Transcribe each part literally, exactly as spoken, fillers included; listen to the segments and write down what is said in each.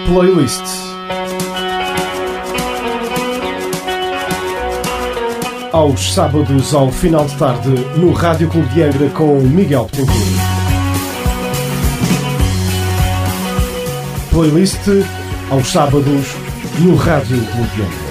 Playlist. Aos sábados, ao final de tarde, no Rádio Clube de Angra com Miguel Betancourt. Playlist aos sábados no Rádio Clube de Angra.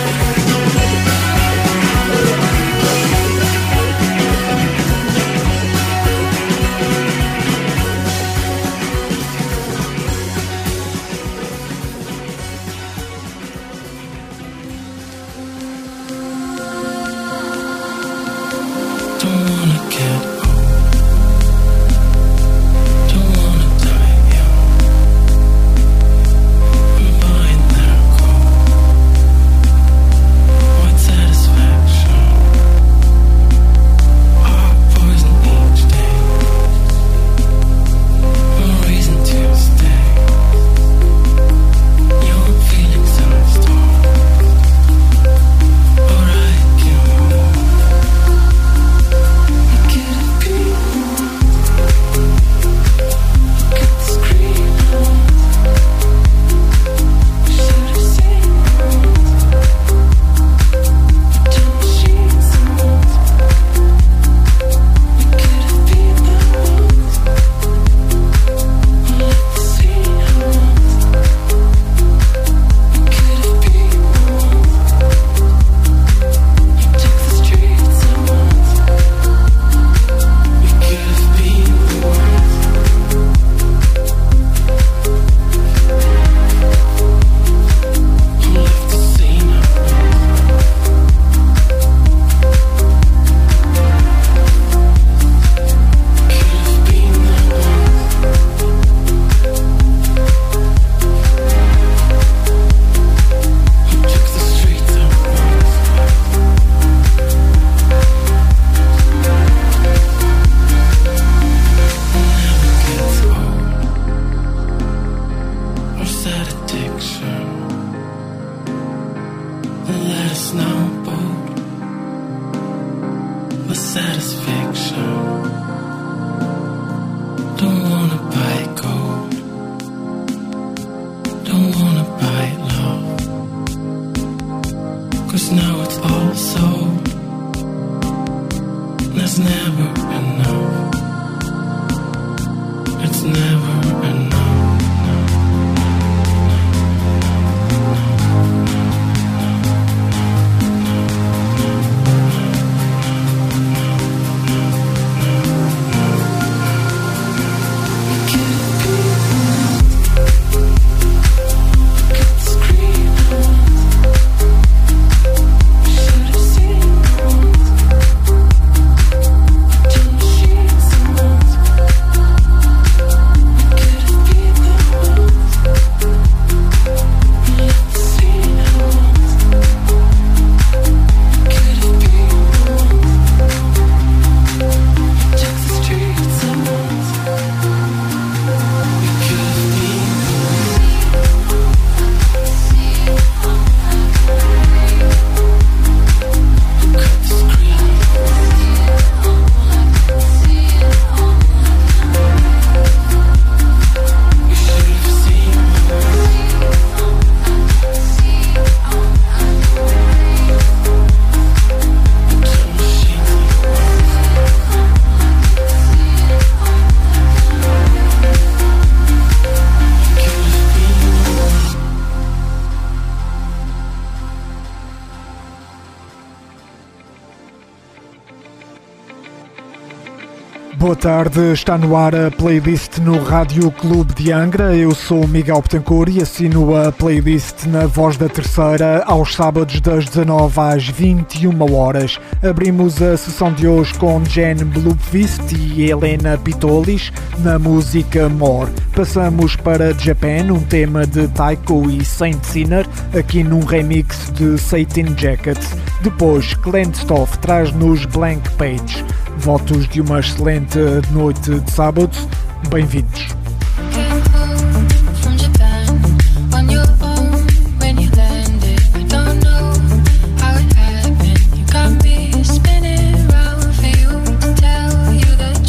Boa tarde, está no ar a playlist no Rádio Clube de Angra. Eu sou o Miguel Betancourt e assino a playlist na Voz da Terceira aos sábados das dezanove às vinte e uma horas. Abrimos a sessão de hoje com Jen Blomqvist e Helena Pitolis na música More. Passamos para Japan, um tema de Taiko e Saint Sinner, aqui num remix de Satin Jackets. Depois, Klendstoff traz-nos Blank Page. Votos de uma excelente noite de sábado. Bem-vindos.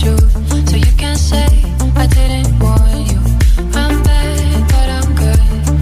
So you can say I didn't want you. I'm bad, but I'm good.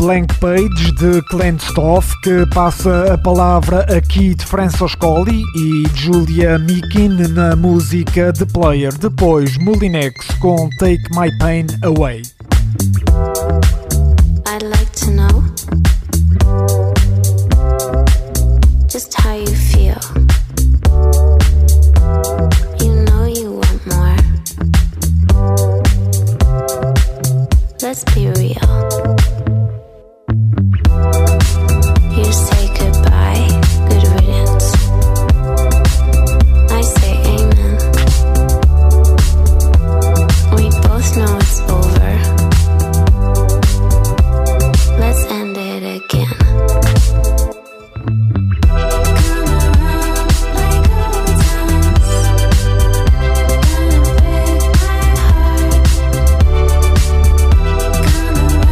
Blank Page de Clint Stoff, que passa a palavra a Keith Francescoli e Julia Mikin na música The Player. Depois Molinex com Take My Pain Away. I'd like to know just how you feel. You know you want more. Let's be real. You say goodbye, good riddance. I say amen. We both know it's over. Let's end it again. Come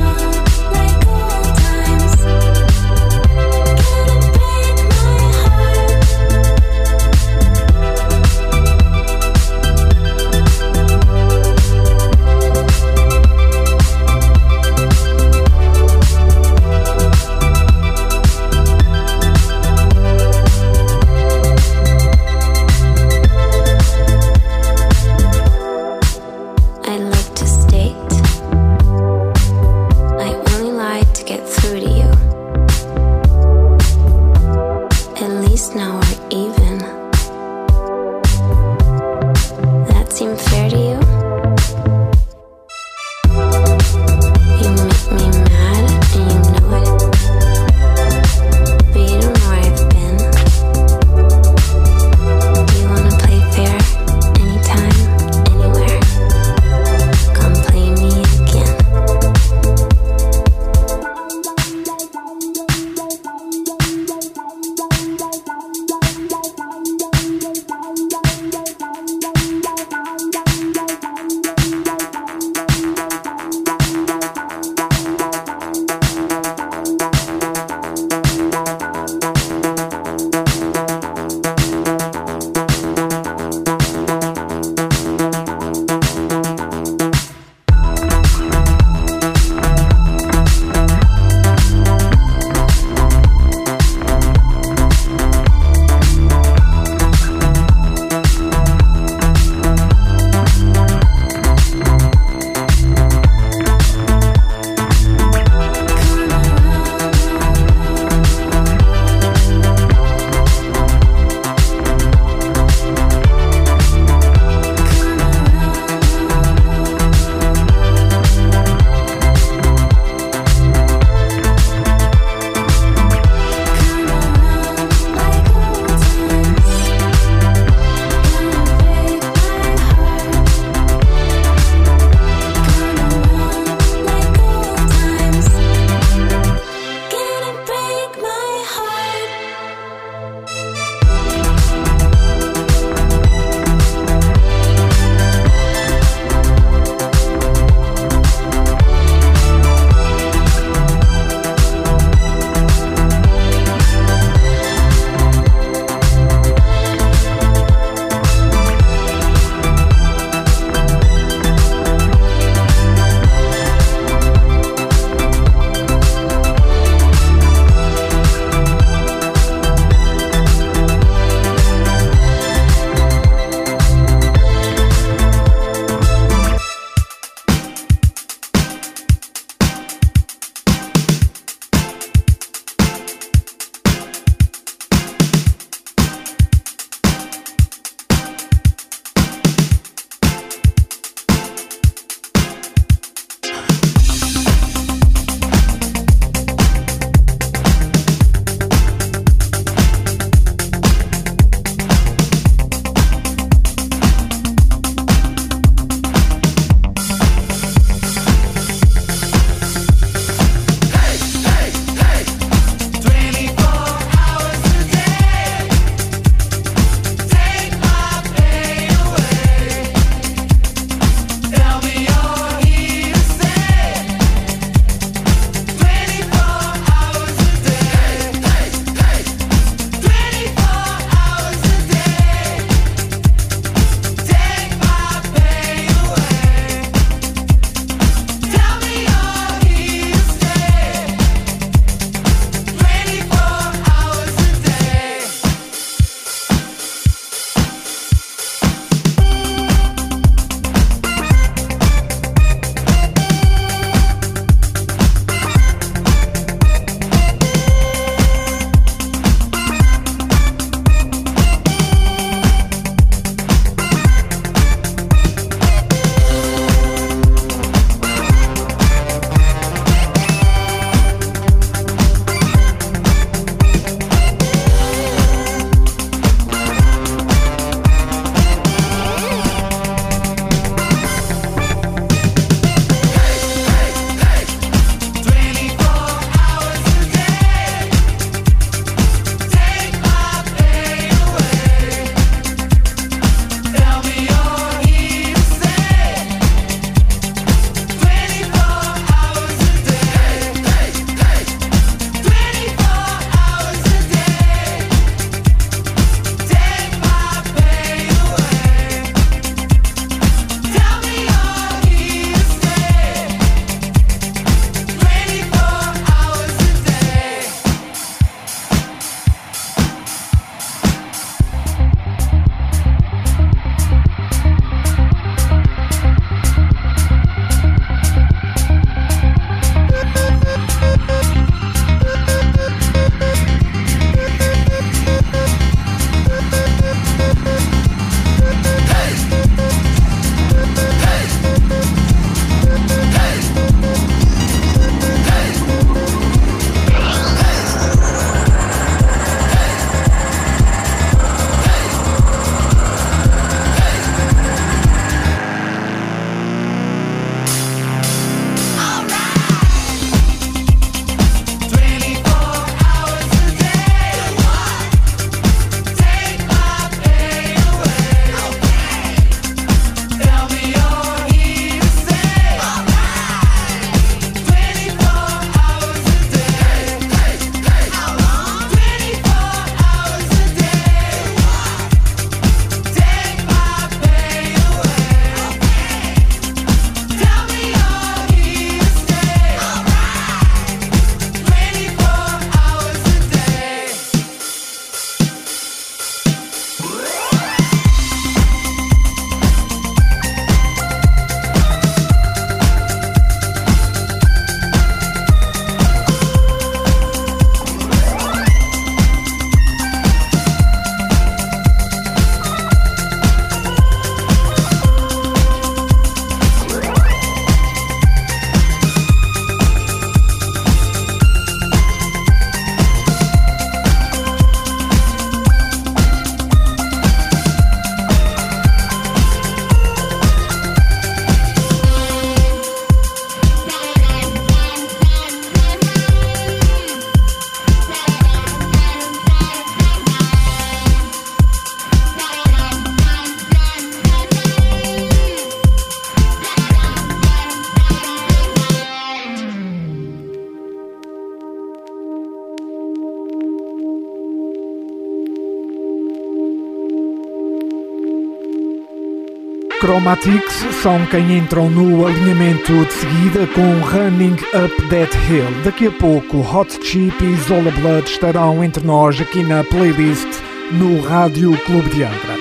Chromatics são quem entram no alinhamento de seguida com Running Up That Hill. Daqui a pouco, Hot Chip e Zola Blood estarão entre nós aqui na playlist no Rádio Clube de Angra.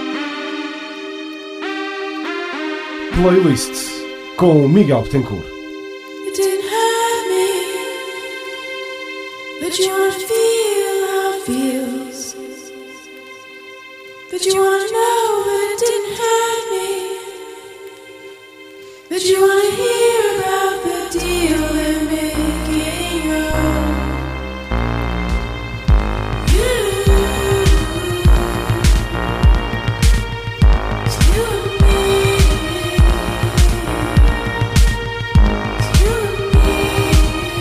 Playlists com Miguel Betancourt. It didn't hurt me, but you wanna feel how it feels. But you wanna know that it didn't hurt me. But you wanna hear about the deal they're making. You, it's you and me. It's you and me.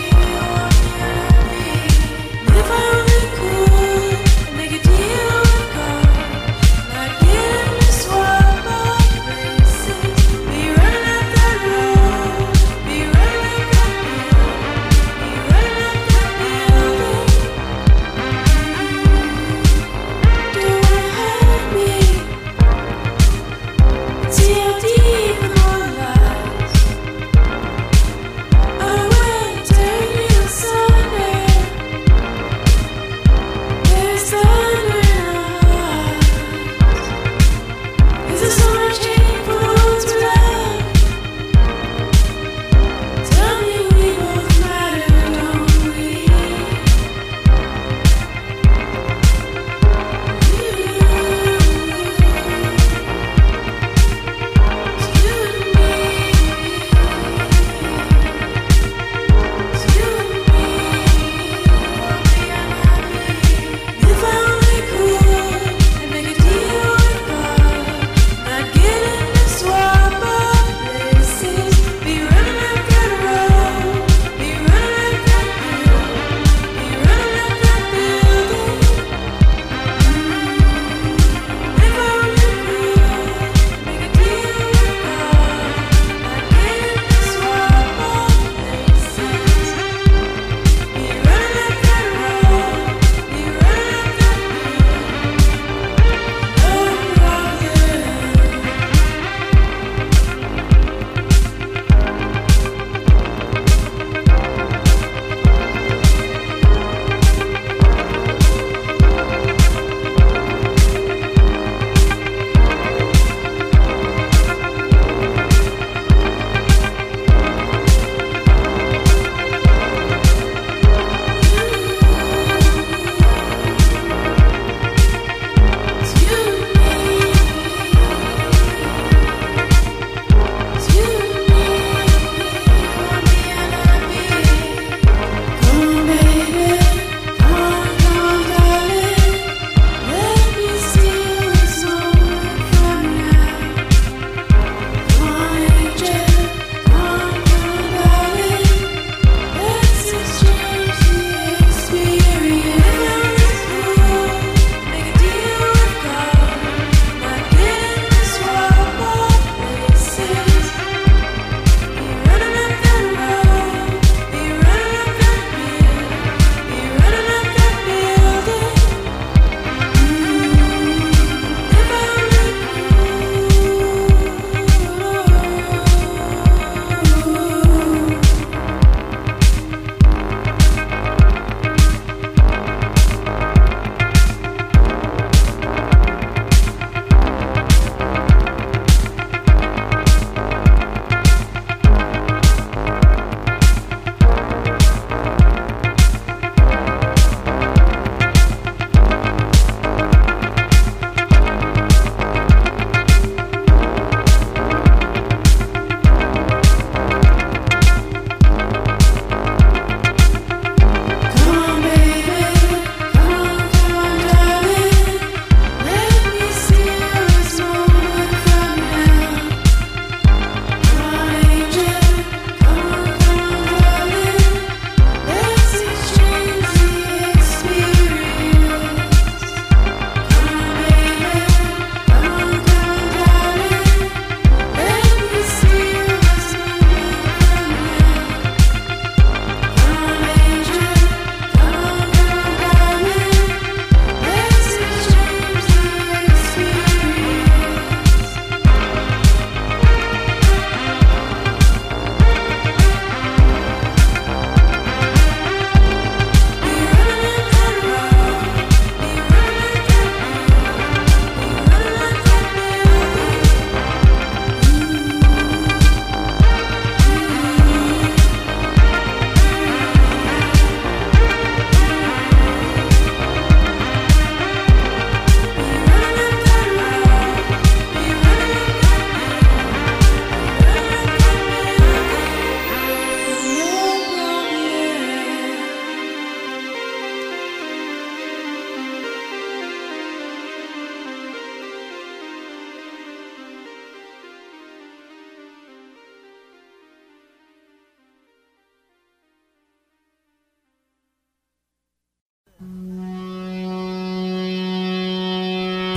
If I only could make a deal with God, like getting to swap our places, be running up that road.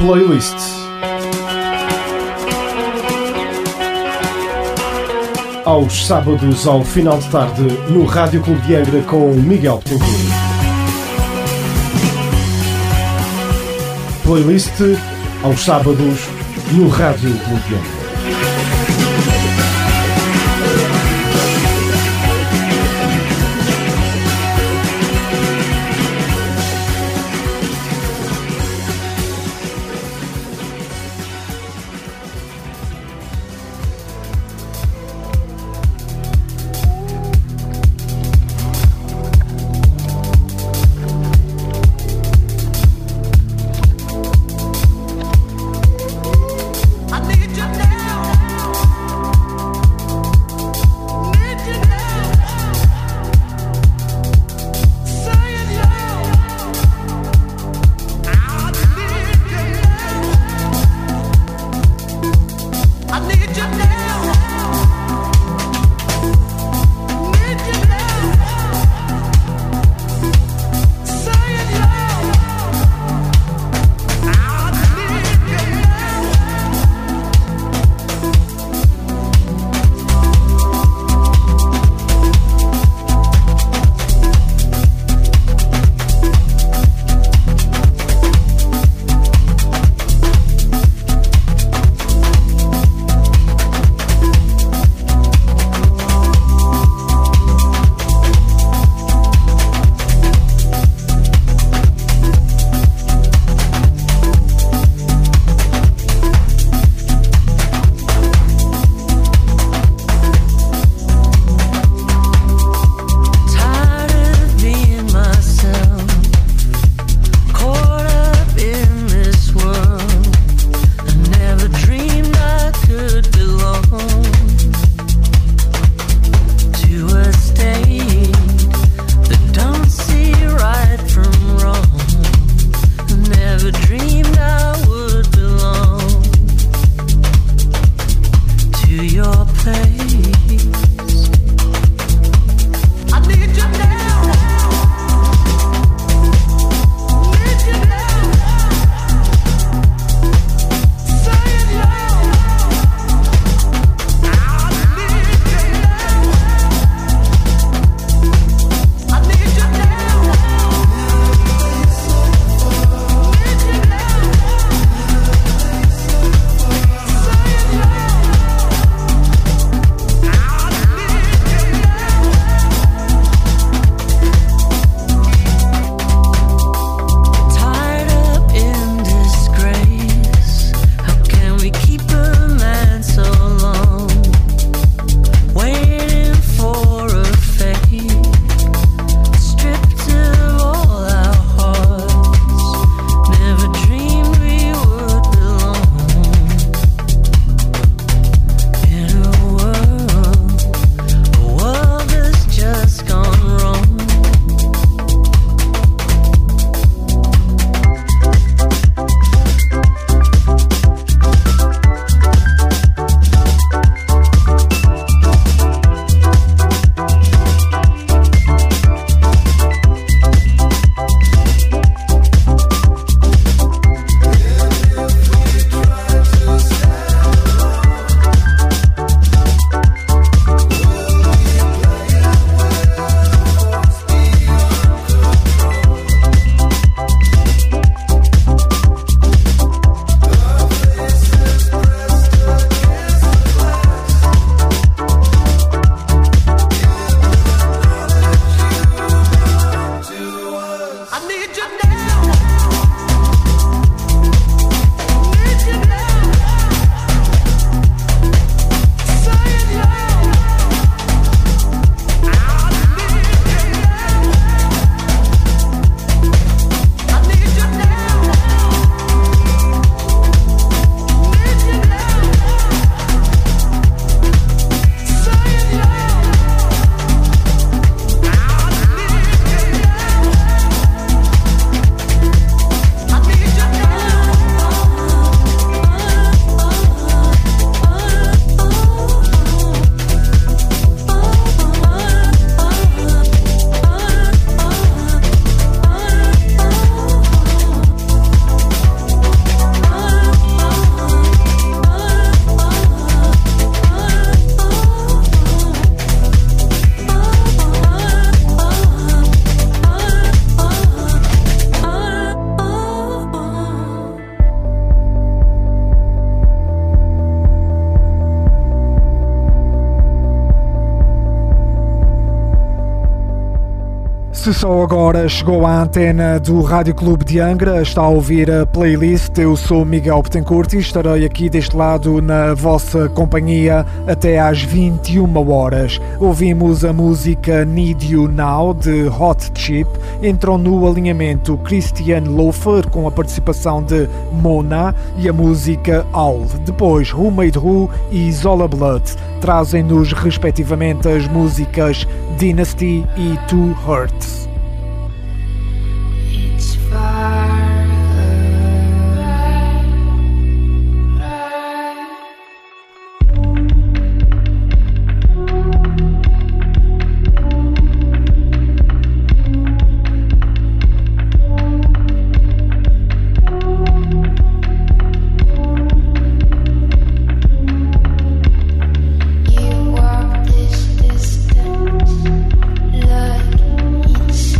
Playlist. Aos sábados ao final de tarde no Rádio Clube de Angra com Miguel Betancourt. Playlist aos sábados no Rádio Clube de Angra. I need you now. Se só agora chegou à antena do Rádio Clube de Angra, está a ouvir a playlist. Eu sou Miguel Betancourt e estarei aqui deste lado na vossa companhia até às vinte e uma horas. Ouvimos a música Need You Now de Hot Chip, entram no alinhamento Christian Lofer com a participação de Mona e a música Owl. Depois Who Made Who e Zola Blood trazem-nos respectivamente as músicas Dynasty e Two Hearts. It's far You walk this distance, look inside.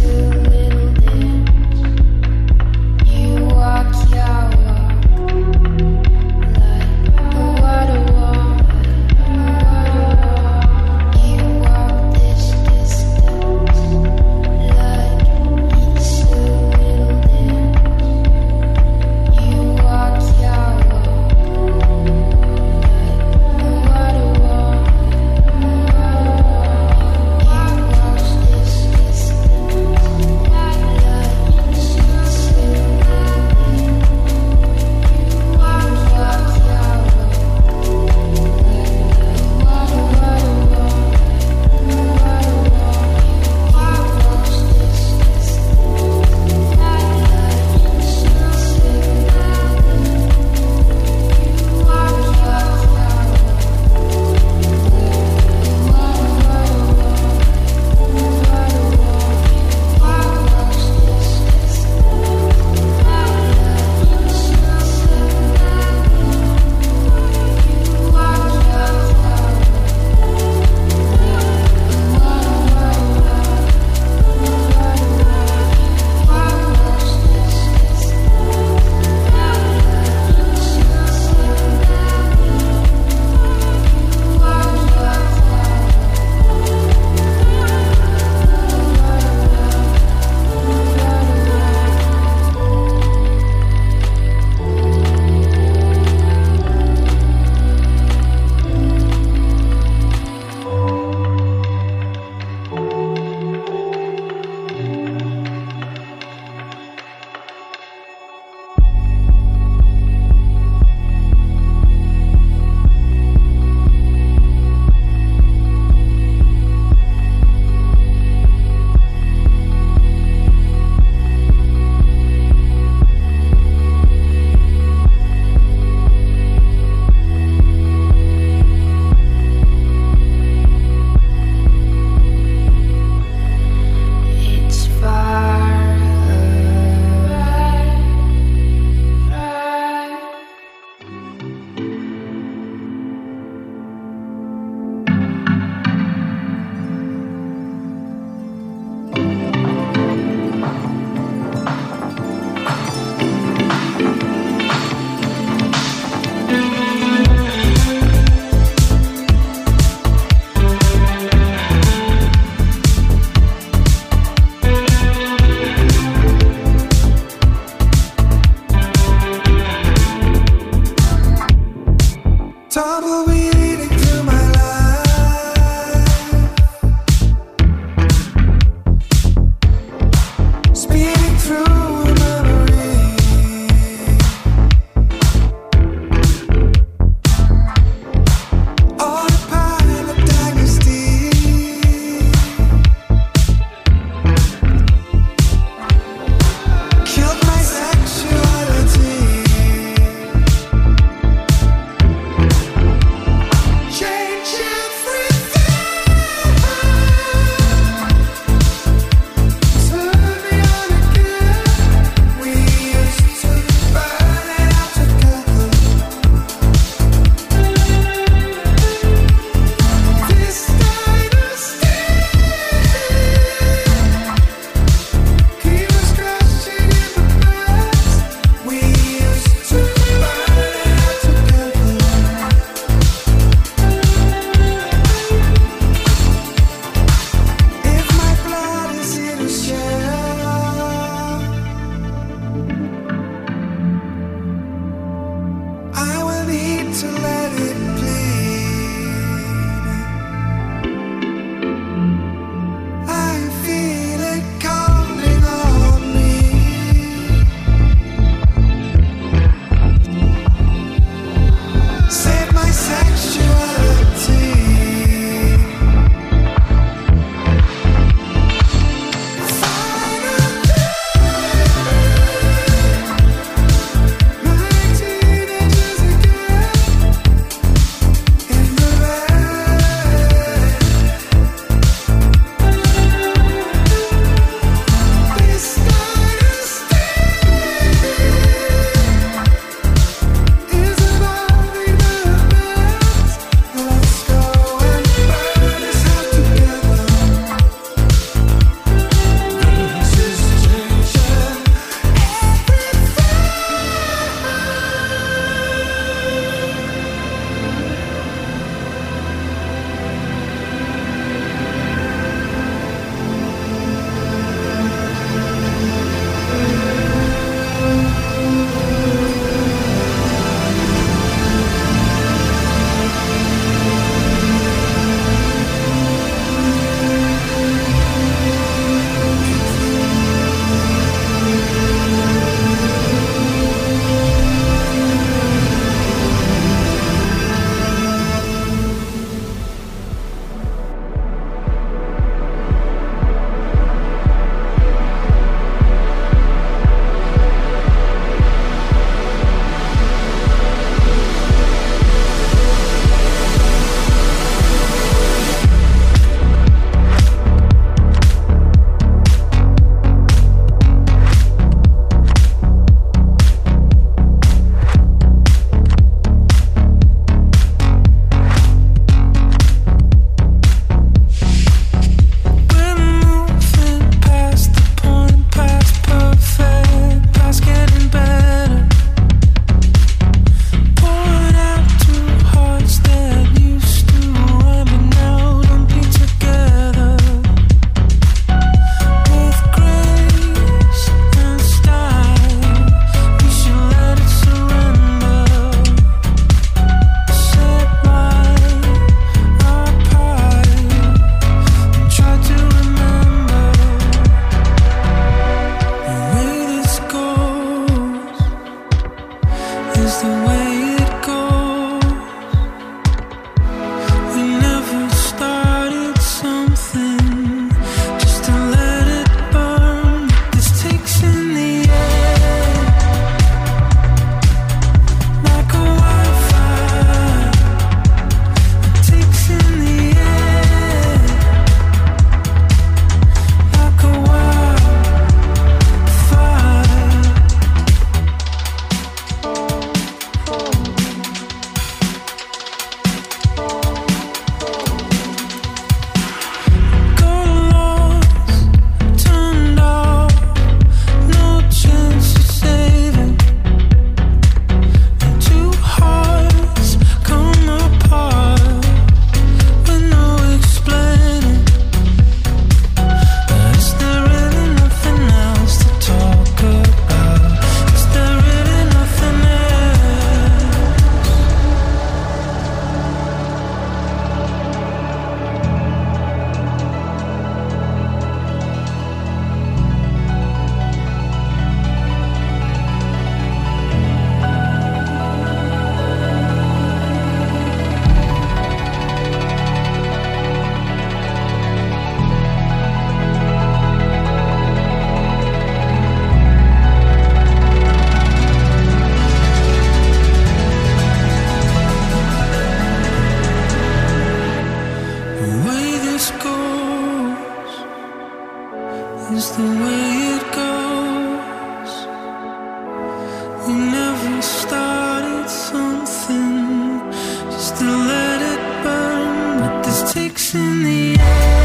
is the way it goes. We never started something just to let it burn, but this takes in the air.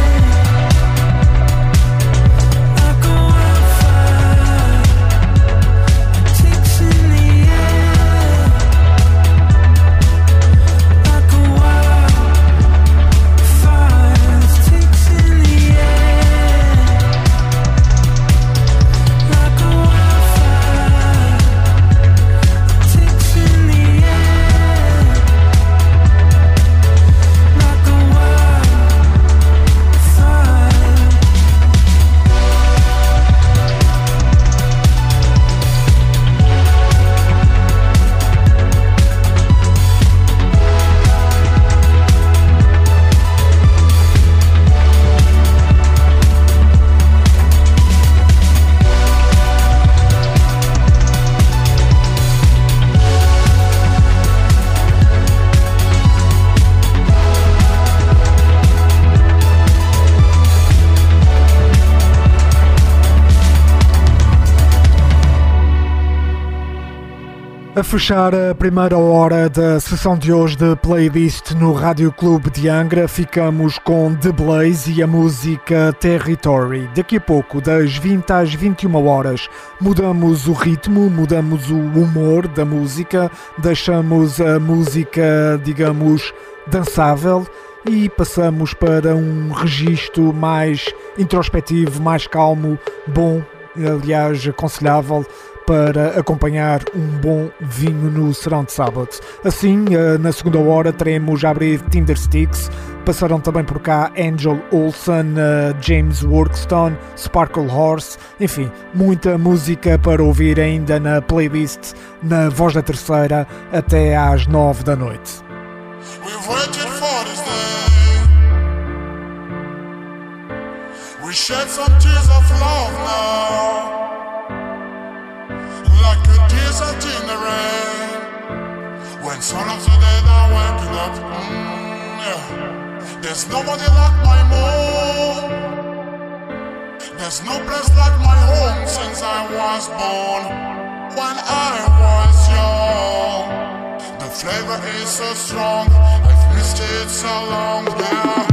A fechar a primeira hora da sessão de hoje de playlist no Rádio Clube de Angra, ficamos com The Blaze e a música Territory. Daqui a pouco, das vinte às vinte e uma horas, mudamos o ritmo, mudamos o humor da música, deixamos a música, digamos, dançável e passamos para um registro mais introspectivo, mais calmo, bom, aliás, aconselhável, para acompanhar um bom vinho no serão de sábado. Assim, na segunda hora teremos a abrir Tindersticks, passarão também por cá Angel Olsen, James Workstone, Sparkle Horse, enfim, muita música para ouvir ainda na playlist, na Voz da Terceira, até às nove da noite. We've waited for this day. We shed some tears of love now, like a desert in the rain. When some of the dead are waking up, mm, yeah. There's nobody like my mom. There's no place like my home since I was born. When I was young, the flavor is so strong. I've missed it so long, yeah.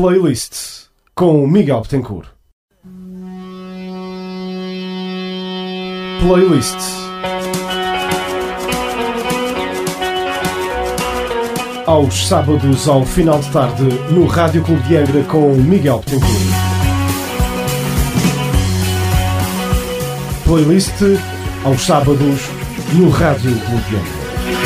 Playlist com Miguel Betancourt. Playlist. Aos sábados ao final de tarde no Rádio Clube de Angra com Miguel Betancourt. Playlist aos sábados no Rádio Clube de Angra.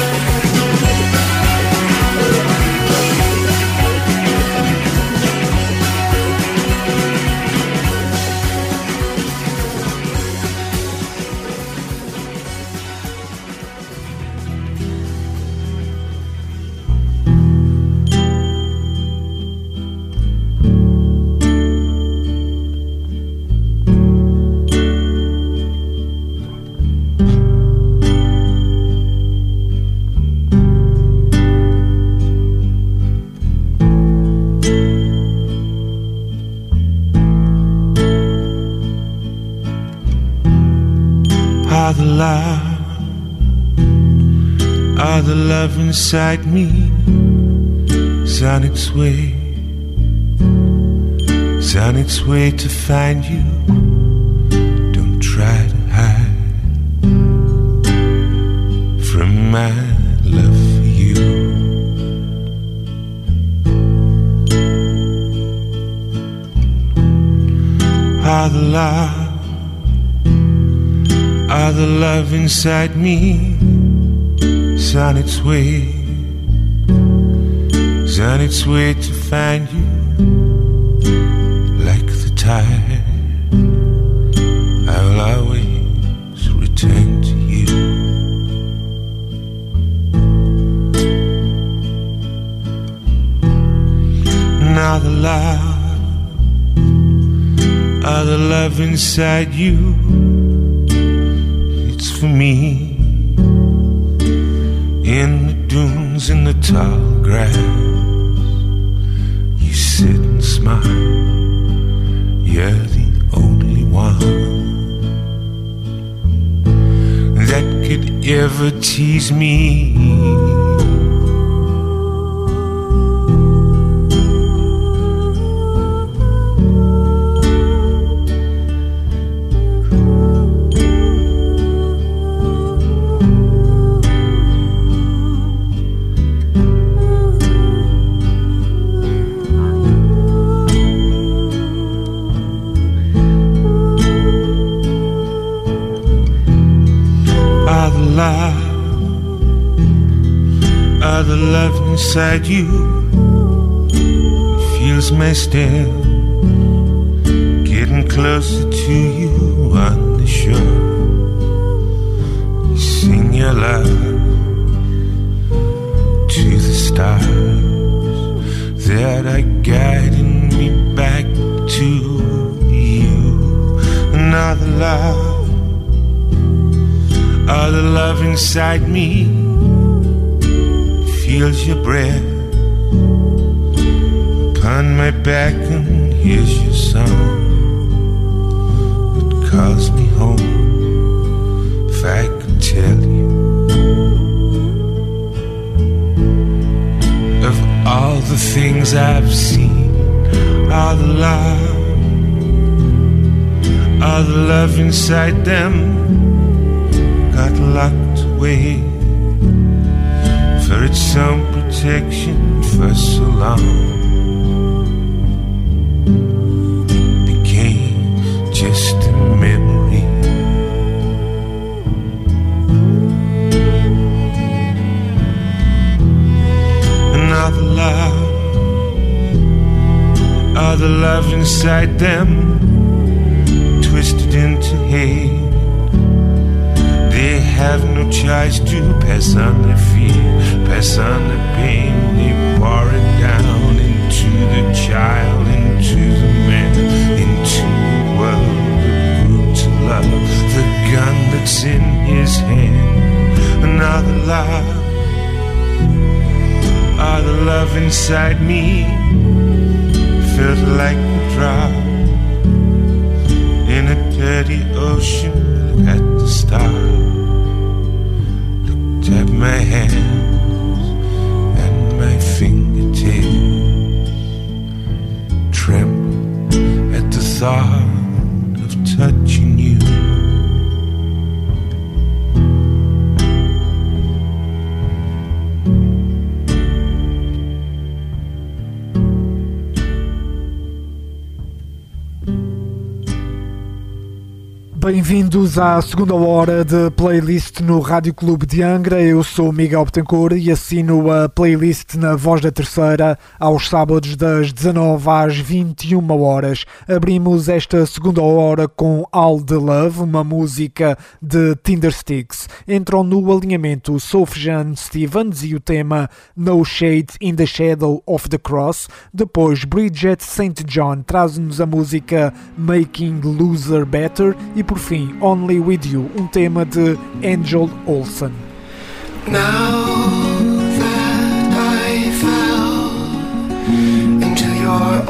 All the love, all the love inside me is on its way, is on its way to find you. Don't try to hide from my love for you. All the love, all the love inside me is on its way, is on its way to find you. Like the tide, I will always return to you. And all the love, all the love inside you, for me, in the dunes, in the tall grass, you sit and smile. You're the only one that could ever tease me. All the love inside you feels my step, getting closer to you on the shore. You sing your love to the stars that are guiding me back to you. And all the love, all the love inside me feels your breath upon my back and hears your song that calls me home. If I could tell you of all the things I've seen, all the love, all the love inside them got locked away for its own protection for so long. Became just a memory. And all the love, all the love inside them twisted into hate. They have no choice to pass on their fear, pass on their pain. They pour it down into the child, into the man, into the world that grew to love the gun that's in his hand. And all the love, all the love inside me felt like a drop in a dirty ocean at the start. Looked at my hands and my fingertips Bem-vindos à segunda hora de playlist no Rádio Clube de Angra. Eu sou Miguel Betancourt e assino a playlist na Voz da Terceira aos sábados das dezanove às vinte e uma horas. Abrimos esta segunda hora com All the Love, uma música de Tindersticks. Entram no alinhamento Sufjan Stevens e o tema No Shade in the Shadow of the Cross. Depois Bridget Saint John traz-nos a música Making Loser Better e por fim Only With You, um tema de Angel Olsen. Now that I fell into your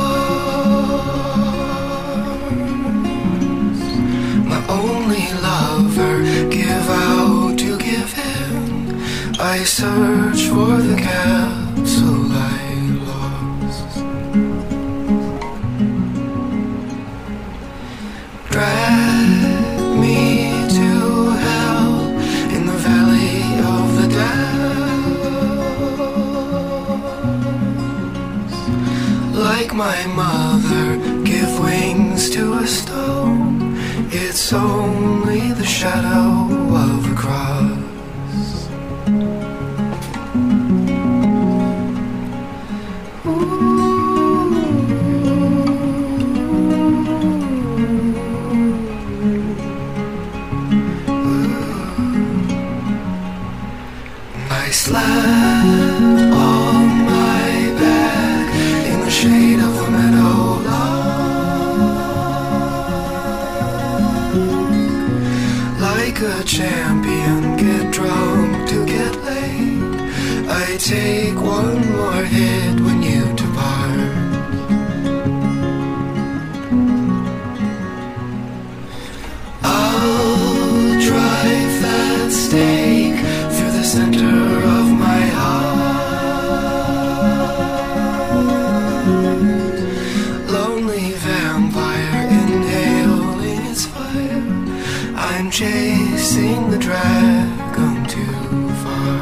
arms, my only lover, give out to give in. I search for the capsule I lost. Drag me to hell in the valley of the dead. Like my mother, give wings to a stone. It's only the shadow of a cross. I slept on my back in the shade of a meadowlark. Like a champion, get drunk to get laid. I take one more hit when you depart. I'll drive that stake through the center of my heart. Lonely vampire inhaling its fire. I'm chasing the dragon too far.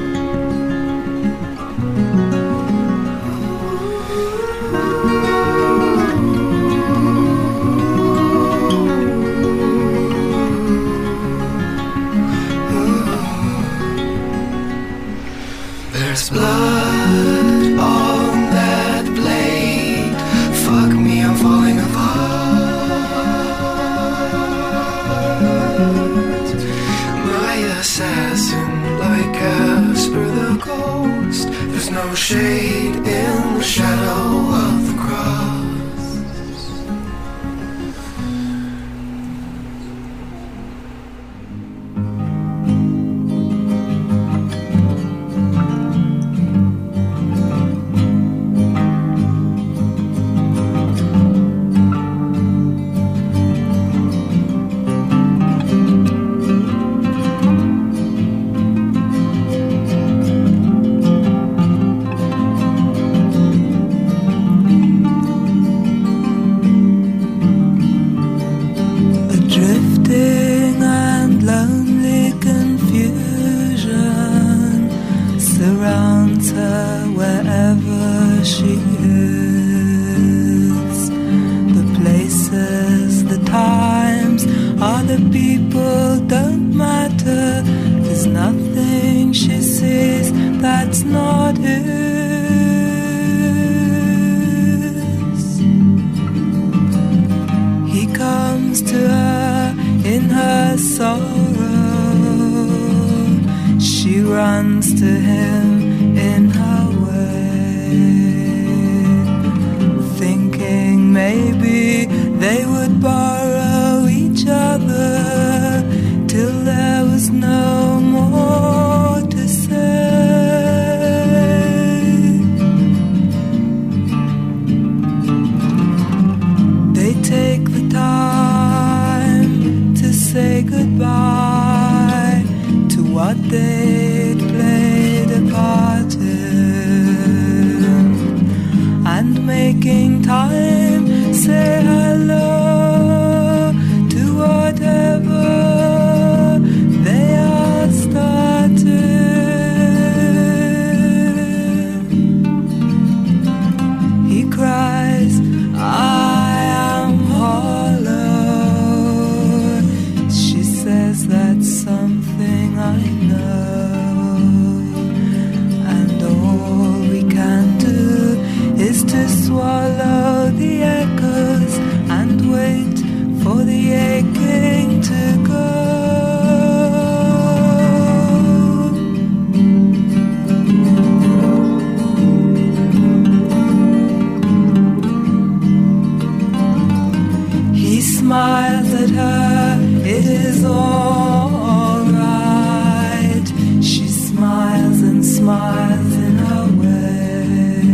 There's blood on that blade. Fuck me, I'm falling apart. My assassin, like Casper the ghost. There's no shade in the shadow of the cross. Cries, I am hollow. for the aching to go. He smiles at her, it is all right. She smiles and smiles in her way,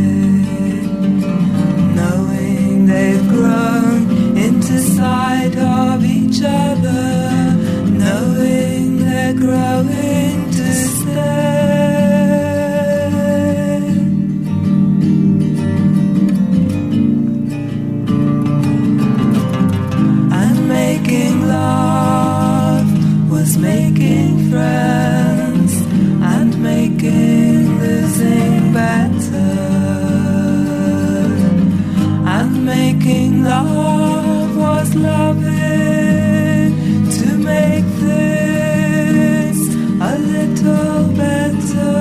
knowing they've grown into sight of each other, knowing they're growing to stay. And making love was making friends, and making losing better, and making love was loving to make this a little better.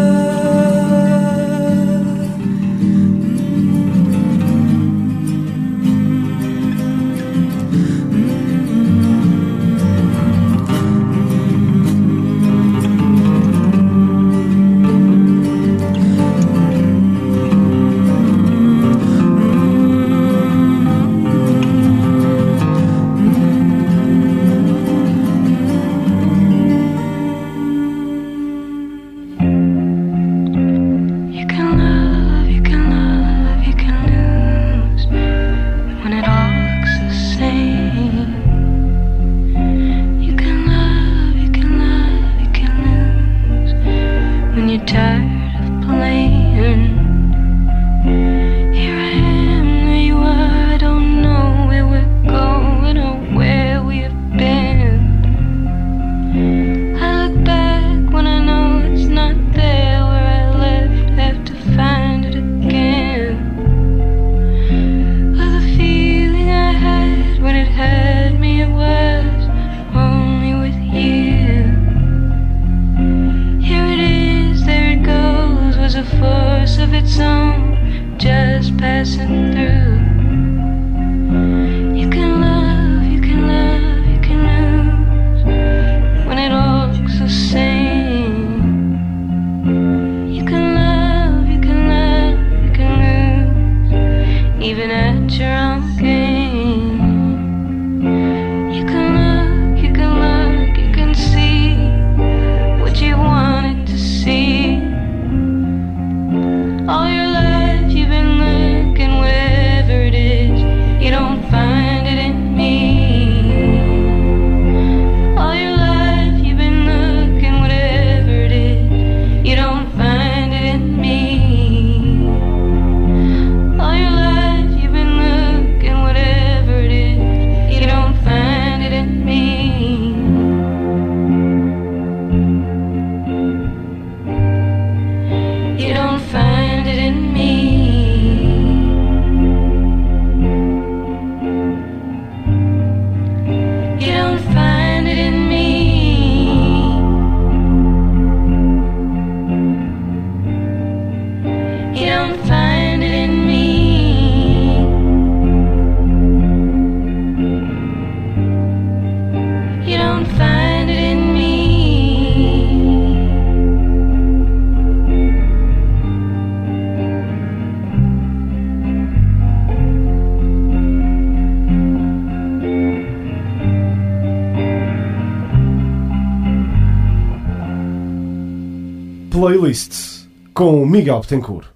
Playlists com Miguel Betancourt.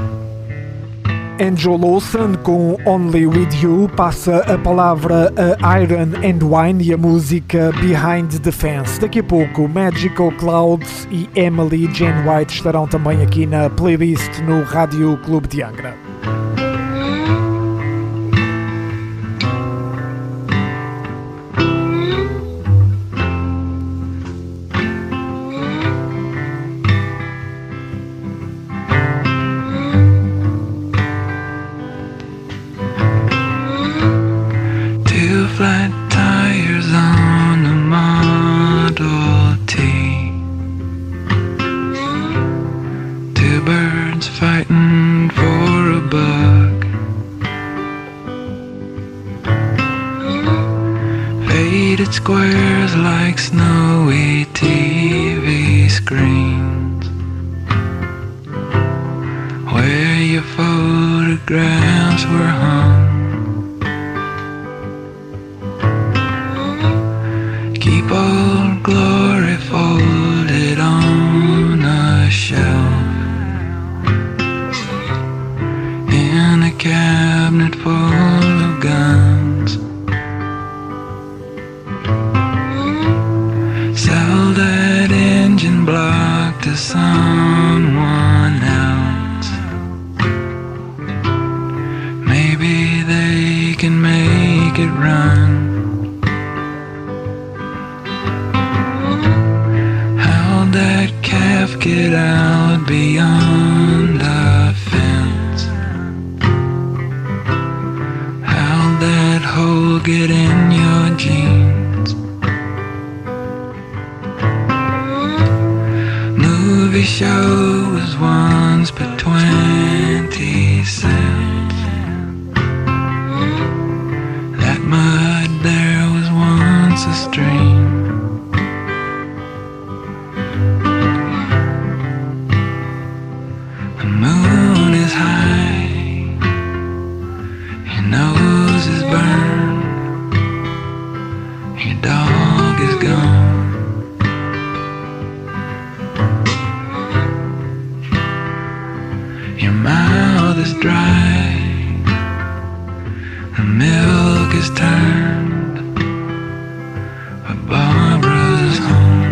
Angel Olsen com Only With You passa a palavra a Iron and Wine e a música Behind the Fence. Daqui a pouco Magical Clouds e Emily Jane White estarão também aqui na playlist no Rádio Clube de Angra. Flat tires on a Model T. Two birds fighting for a buck. Shaded squares like snowy T V screens, where your photographs were hung. Keep old glory folded on a shelf in a cabinet full of guns. Sell that engine block to someone else. Maybe they can make it run. How'd that calf get out beyond the fence? How'd that hole get in your jeans? Movie show was once but twenty cents. That mud there was once a stream. The moon is high, your nose is burned, your dog is gone. Your mouth is dry, the milk is turned, but Barbara's home.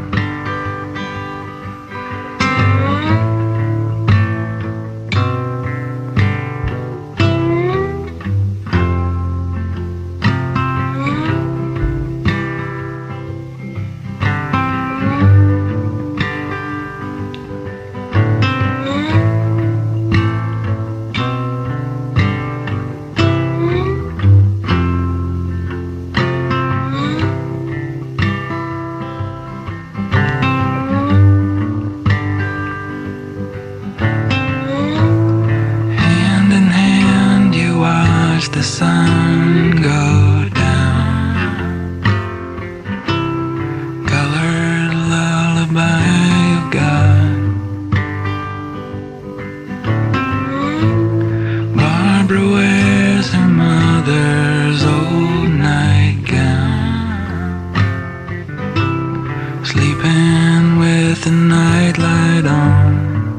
Hand in hand you watch the sun go down. Colored lullaby of God. Barbara wears her mother's old nightgown, sleeping with the nightlight on.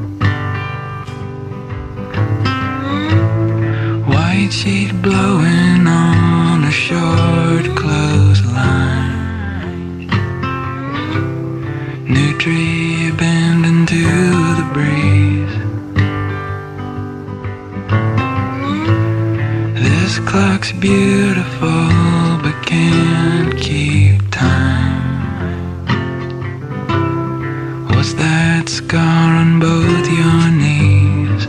White sheet blowing on a short clothesline. New tree bending to the breeze. This clock's beautiful but can't keep time. What's that scar on both your knees?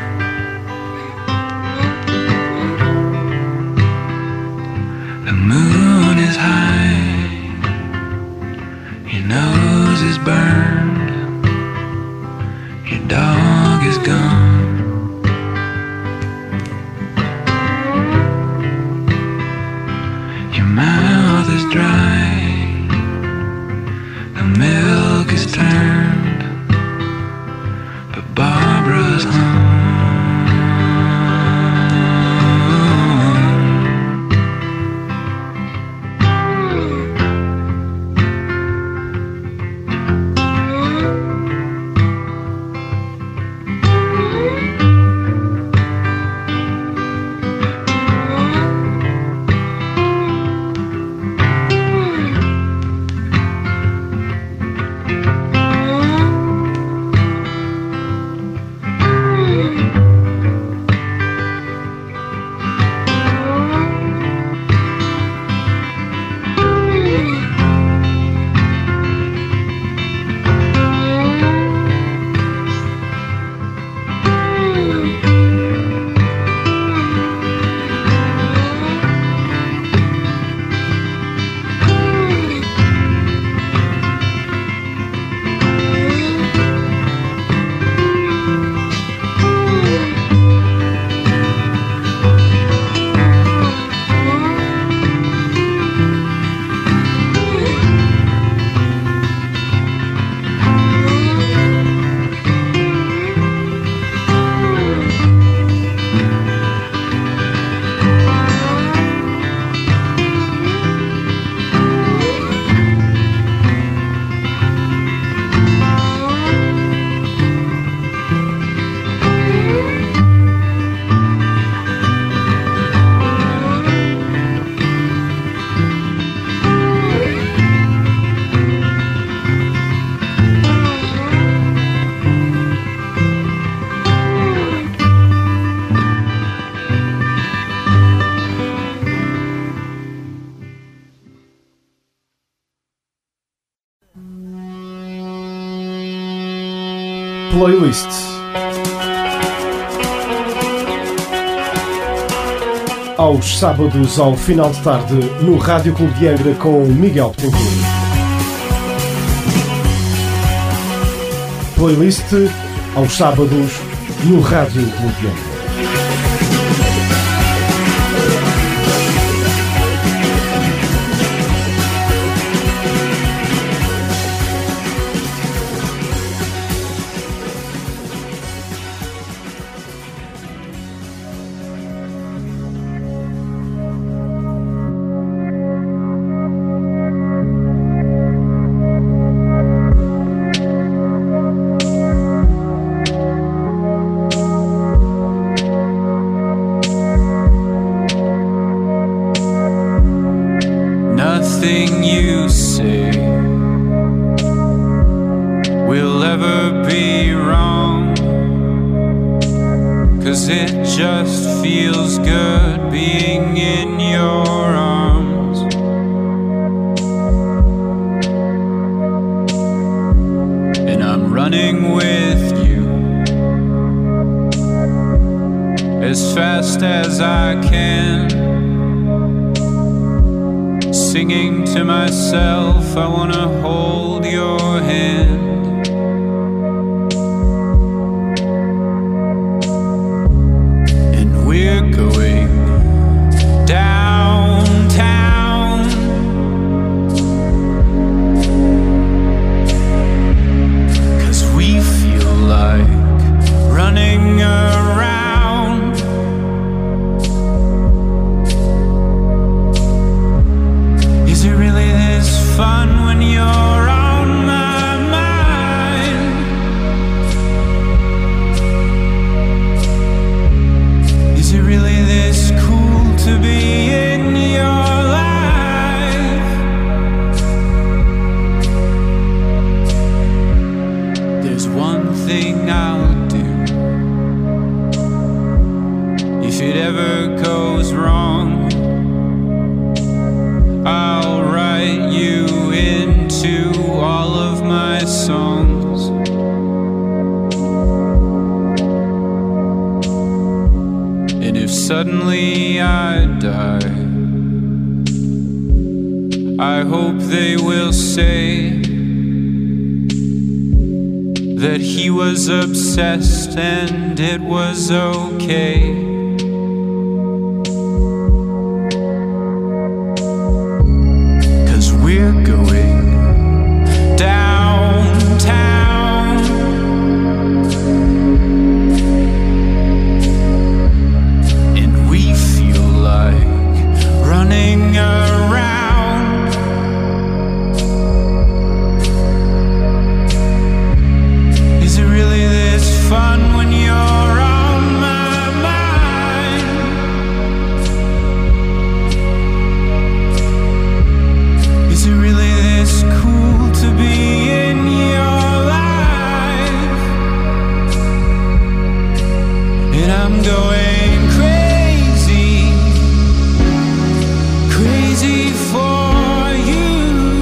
The moon is high, your nose is burned, your dog is gone. Your mouth is dry, the milk is turned, but Barbara's home. Playlist. Aos sábados, ao final de tarde, no Rádio Clube de Angra com Miguel Betancourt. Playlist aos sábados no Rádio Clube de Angra. Nothing you say will ever be wrong, 'cause it just feels good being in your arms. And I'm running with you as fast as I can, singing to myself, I wanna hold your hand. And we're going downtown, 'cause we feel like running around. Is it really this fun when you're on my mind? Is it really this cool to be in your life? There's one thing I'll do if it ever goes wrong. I'll write you into all of my songs. And if suddenly I die, I hope they will say that he was obsessed and it was okay. We're going downtown, and we feel like running around. Is it really this fun when you're on my mind? Is it really this cool to be in your life? And I'm going crazy, crazy for you.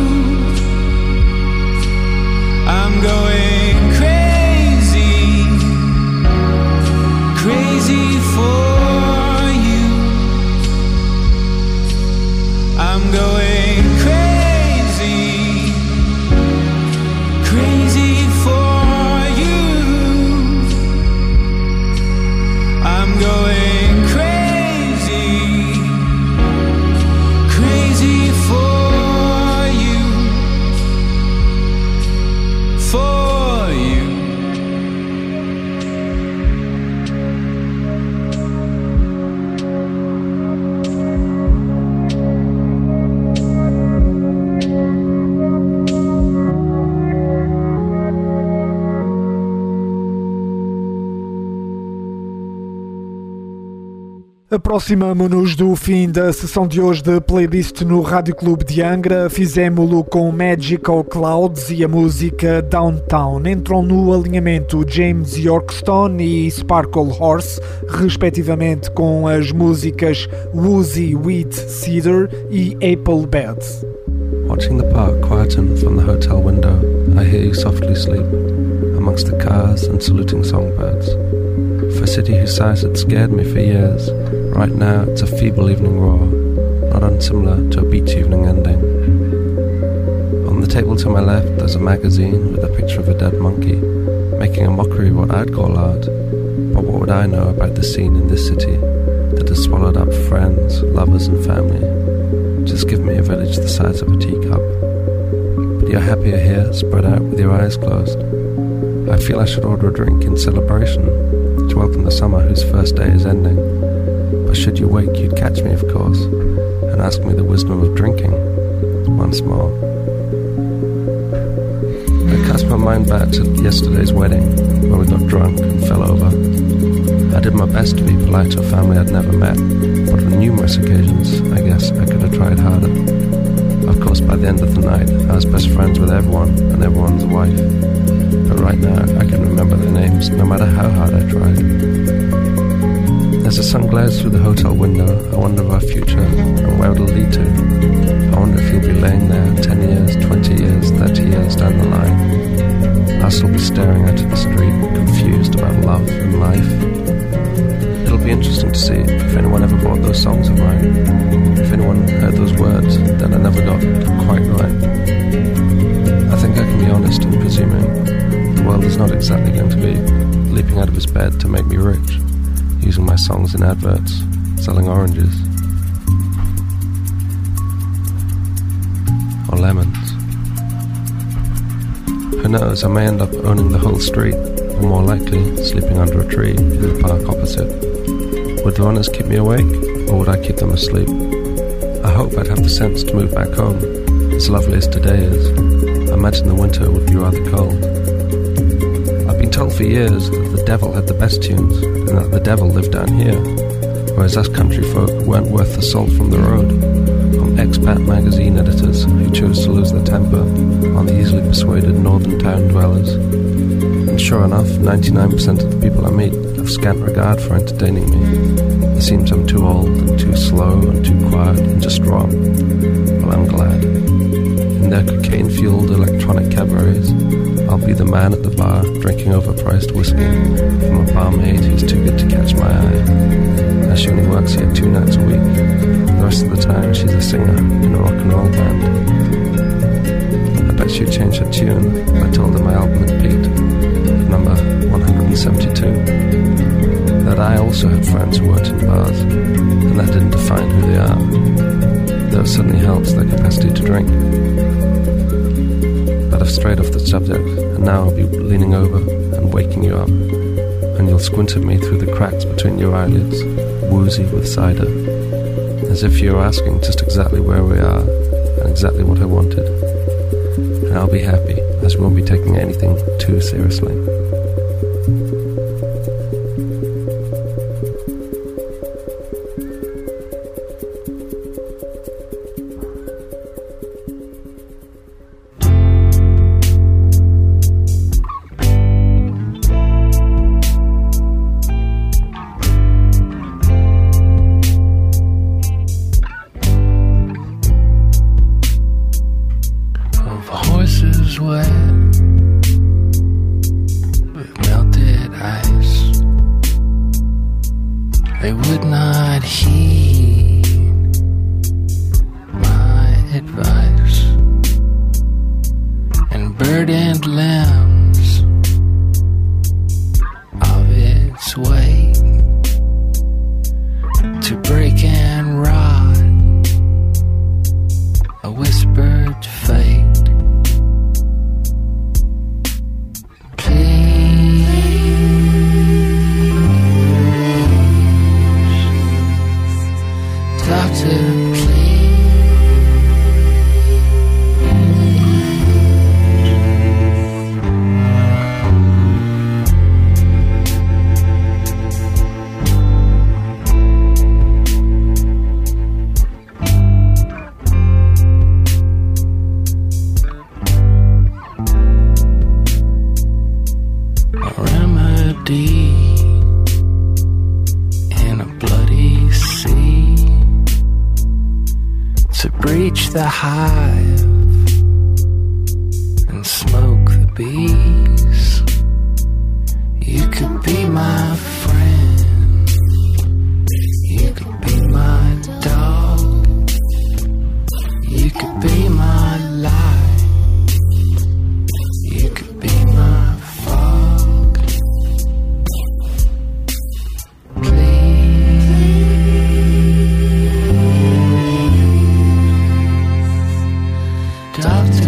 I'm going crazy, crazy for you. I'm going crazy, crazy for you. I'm going crazy, crazy for you, for you. Aproximamo-nos do fim da sessão de hoje de playlist no Rádio Clube de Angra. Fizemo-lo com Magical Clouds e a música Downtown. Entram no alinhamento James Yorkstone e Sparkle Horse, respectivamente, com as músicas Woozy Weed Cedar e Apple Bed. Watching the park quieten from the hotel window, I hear you softly sleep. amongst the cars and saluting songbirds. For a city whose size had scared me for years, right now it's a feeble evening roar, not unsimilar to a beach evening ending. On the table to my left there's a magazine with a picture of a dead monkey, making a mockery of what I'd call art. But what would I know about the scene in this city that has swallowed up friends, lovers and family? Just give me a village the size of a teacup. But you're happier here, spread out with your eyes closed. I feel I should order a drink in celebration to welcome the summer whose first day is ending. But should you wake, you'd catch me, of course, and ask me the wisdom of drinking once more. I cast my mind back to yesterday's wedding, where we got drunk and fell over. I did my best to be polite to a family I'd never met, but on numerous occasions, I guess I could have tried harder. Of course, by the end of the night, I was best friends with everyone and everyone's wife. But right now, I can remember their names, no matter how hard I tried. As the sun glares through the hotel window, I wonder of our future and where it'll lead to. I wonder if you'll be laying there ten years, twenty years, thirty years down the line. I'll still be staring out at the street, confused about love and life. It'll be interesting to see if anyone ever bought those songs of mine, if anyone heard those words that I never got quite right. I think I can be honest in presuming the world is not exactly going to be leaping out of his bed to make me rich, using my songs in adverts, selling oranges. Or lemons. Who knows, I may end up owning the whole street, or more likely, sleeping under a tree in the park opposite. Would the runners keep me awake, or would I keep them asleep? I hope I'd have the sense to move back home, as lovely as today is. I imagine the winter would be rather cold. I've been told for years that the devil had the best tunes, and that the devil lived down here, whereas us country folk weren't worth the salt from the road, from expat magazine editors who chose to lose their temper on the easily persuaded northern town dwellers. And sure enough, ninety-nine percent of the people I meet have scant regard for entertaining me. It seems I'm too old and too slow and too quiet and just wrong. Well, I'm glad. In their cocaine-fueled electronic cabarets, I'll be the man at the bar drinking overpriced whiskey from a barmaid who's too good to catch my eye. As she only works here two nights a week, the rest of the time she's a singer in a rock and roll band. I bet she'd change her tune if I told her my album had peaked at number one hundred seventy-two. That I also had friends who worked in bars, and that didn't define who they are, though it certainly helps their capacity to drink. But I've strayed off the subject, and now I'll be leaning over and waking you up, and you'll squint at me through the cracks between your eyelids, woozy with cider, as if you were asking just exactly where we are, and exactly what I wanted. And I'll be happy, as we won't be taking anything too seriously. The hive and smoke the bees. could be my friend. You could be my dog. You could be my light. You could be my fog. Please, doctor.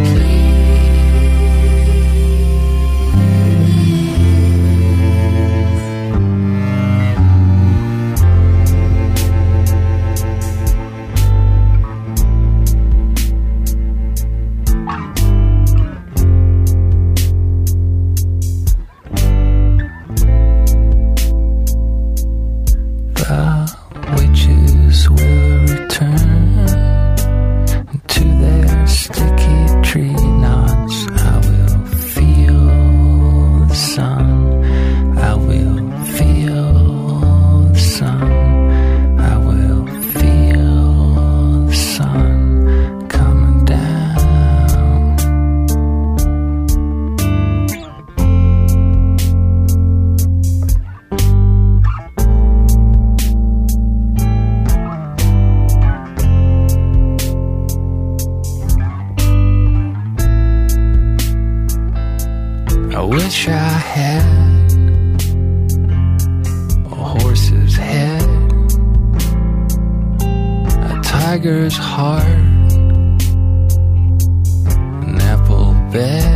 Tiger's heart, an apple bed.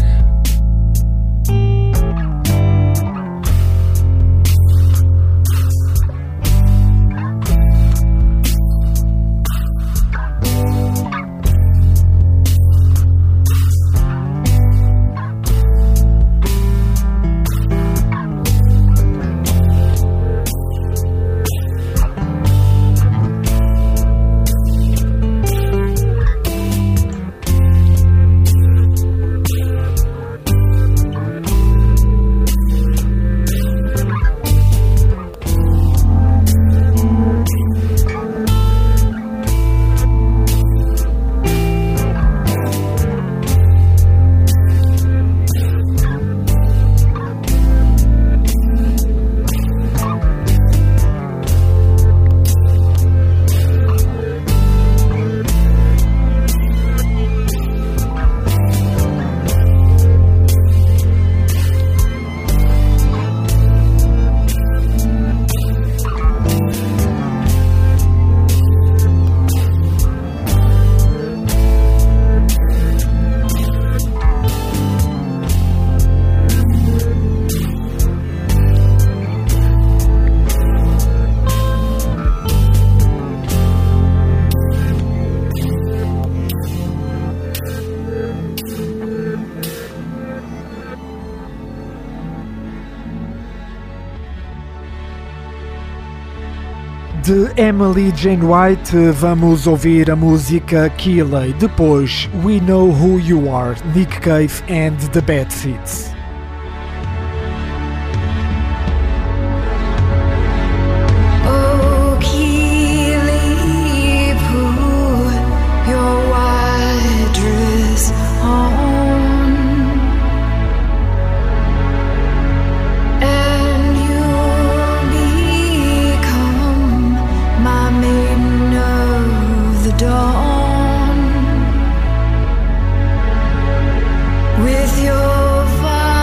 De Emily Jane White vamos ouvir a música Keeley, depois We Know Who You Are, Nick Cave and the Bad Seeds. With your fire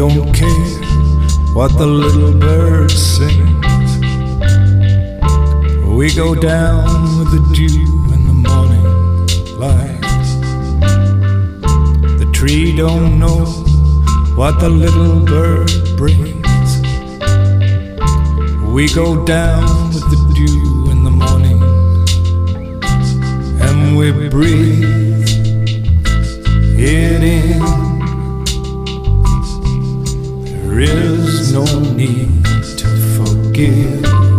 don't care what the little bird sings. We go down with the dew in the morning light. The tree don't know what the little bird brings. We go down with the dew in the morning, and we breathe it in. There is no need to forgive.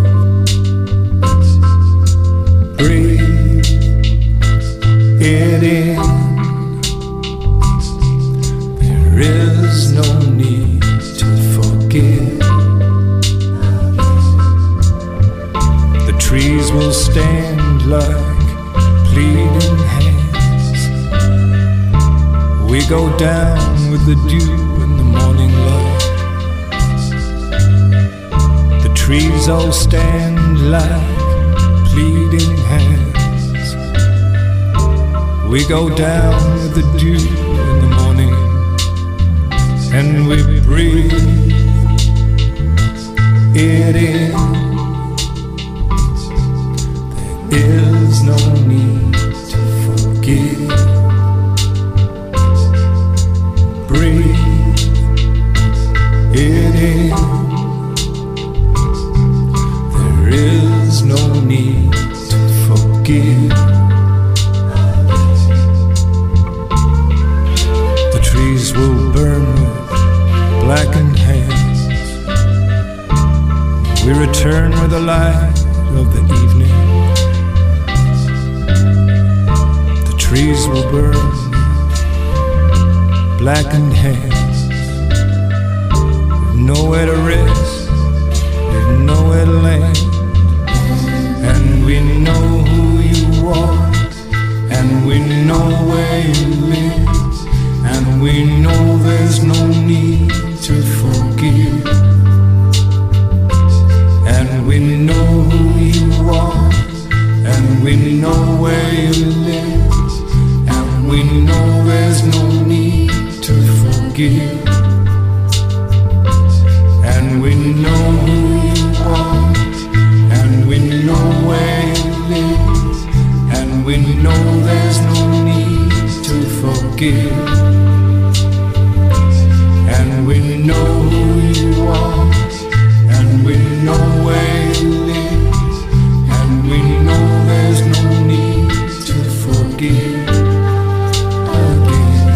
Breathe it in. There is no need to forgive. The trees will stand like pleading hands. We go down with the dew in the morning light. The trees all stand like pleading hands. We go down with the dew in the morning, and we breathe it in. There is no need to forgive. Breathe it in. There is no need to forgive. The trees will burn with blackened hands. We return with the light of the evening. The trees will burn with blackened hands. We've nowhere to rest, we've nowhere to land. And we know who you are, and we know where you live, and we know there's no need to forgive. And we know who you are, and we know where you live, and we know there's no need to forgive. And we know who you are, and we know where you live, and we know there's no need to forgive. And we know who you are, and we know where you live, and we know there's no need to forgive again.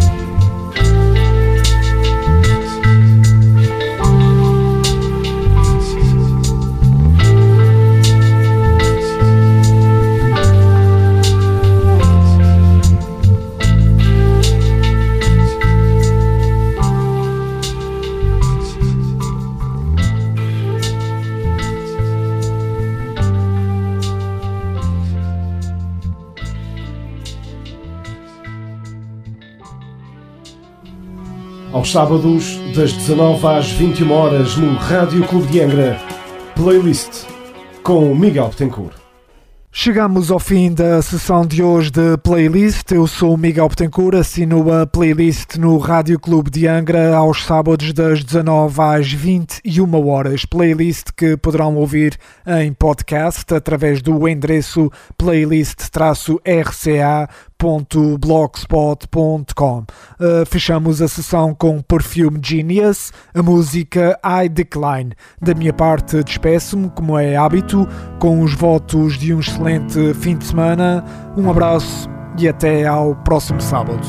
Aos sábados, das dezanove às vinte e uma horas, no Rádio Clube de Angra, Playlist com Miguel Betancourt. Chegamos ao fim da sessão de hoje de Playlist. Eu sou o Miguel Betancourt, assino a Playlist no Rádio Clube de Angra aos sábados das dezanove às vinte e uma horas. Playlist que poderão ouvir em podcast através do endereço playlist R C A ponto blogspot ponto com. Uh, fechamos a sessão com Perfume Genius, a música I Decline. Da minha parte, despeço-me, como é hábito, com os votos de um excelente fim de semana. Um abraço e até ao próximo sábado.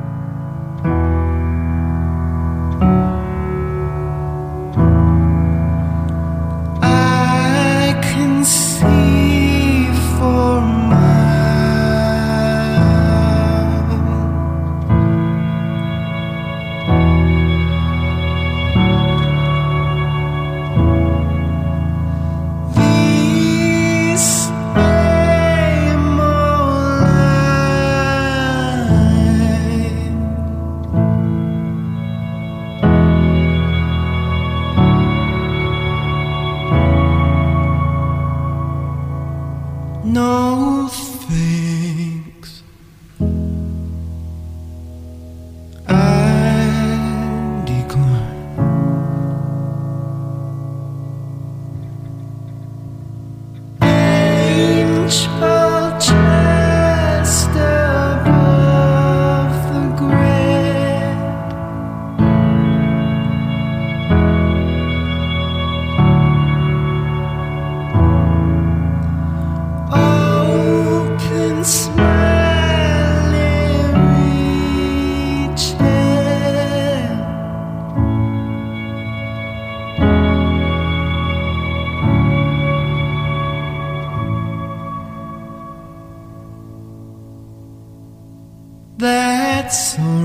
I can see for my no thanks. I decline. that sun